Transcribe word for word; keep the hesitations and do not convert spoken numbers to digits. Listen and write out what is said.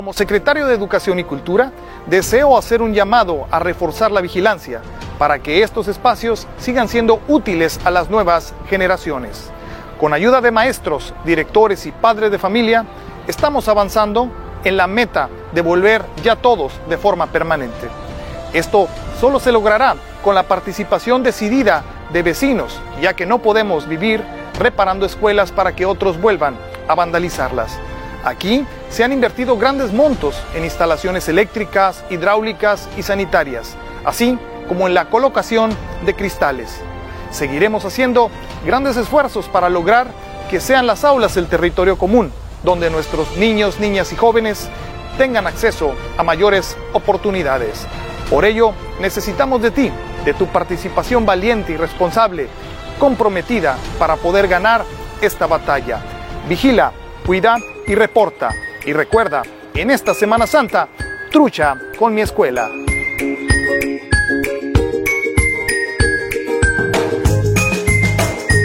Como secretario de Educación y Cultura, deseo hacer un llamado a reforzar la vigilancia para que estos espacios sigan siendo útiles a las nuevas generaciones. Con ayuda de maestros, directores y padres de familia, estamos avanzando en la meta de volver ya todos de forma permanente. Esto solo se logrará con la participación decidida de vecinos, ya que no podemos vivir reparando escuelas para que otros vuelvan a vandalizarlas. Aquí se han invertido grandes montos en instalaciones eléctricas, hidráulicas y sanitarias, así como en la colocación de cristales. Seguiremos haciendo grandes esfuerzos para lograr que sean las aulas el territorio común, donde nuestros niños, niñas y jóvenes tengan acceso a mayores oportunidades. Por ello, necesitamos de ti, de tu participación valiente y responsable, comprometida para poder ganar esta batalla. Vigila, cuida y reporta. Y recuerda, en esta Semana Santa, trucha con mi escuela.